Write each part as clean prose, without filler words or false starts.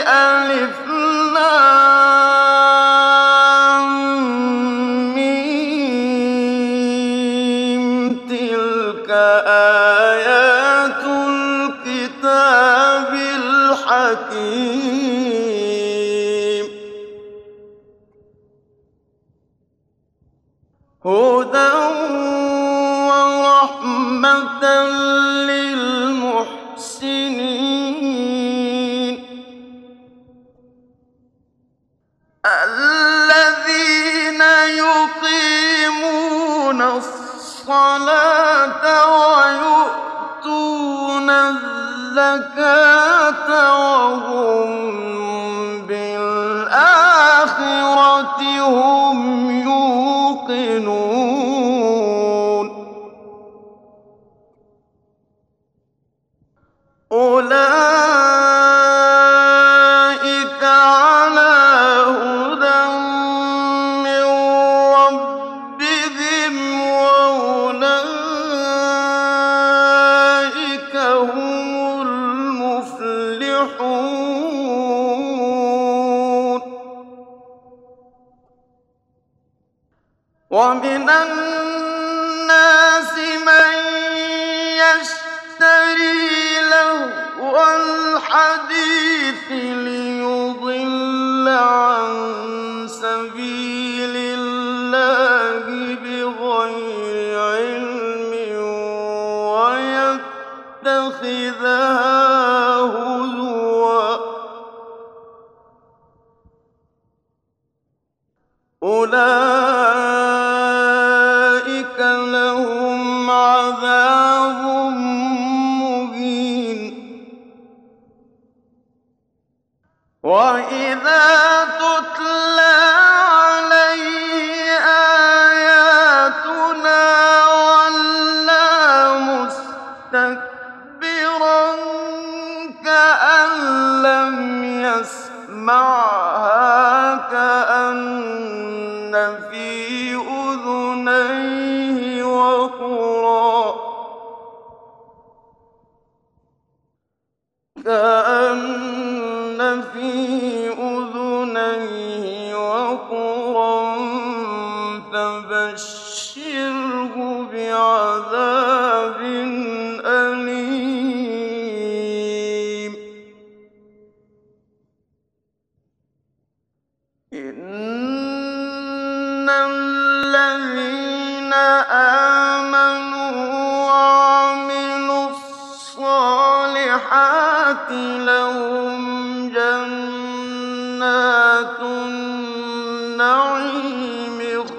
ألف لام ميم تلك آيات الكتاب الحكيم هدى ورحمة للمحسنين الذين يقيمون الصلاة ويؤتون الزكاة وهم بالآخرة هم يوقنون أولئك على هدى من ربهم وأولئك هم المفلحون ومن الناس من يشتري لهو الحديث ليضل عن سبيل الله بغير علم ويتخذها هزوا أولئك لهم عذاب مهين وإذا تتلى عليه آياتنا ولى مستكبرا كأن لم يسمعها كأن في أذنيه وقرا فبشره بعذاب أليم إن الذين آمنوا وعملوا الصالحات لهم جنات النعيم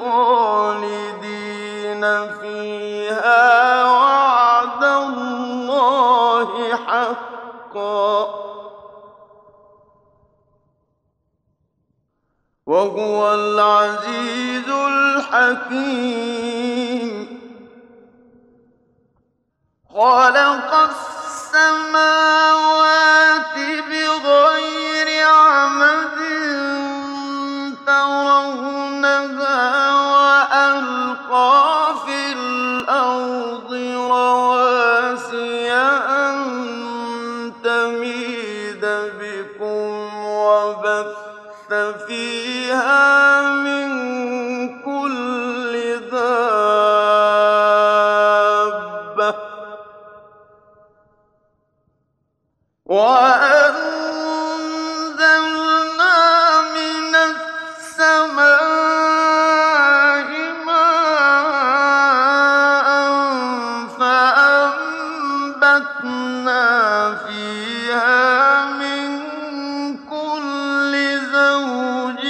خالدين فيها وعد الله حقا وهو العزيز الحكيم خلق السماوات بغير عمد ترونها وألقى في الأرض رواسي أن تميد بكم وبث فيها من كل دابة وأنزلنا من السماء ماء فأنبتنا فيها من كل زوج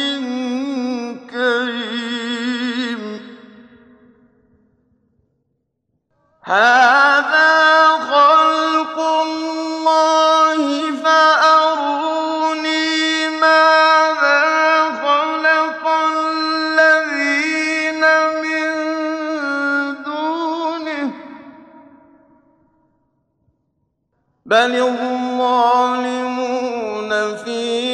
كريم هذا خلق الله فأروني ماذا خلق الذين من دونه بل الظالمون في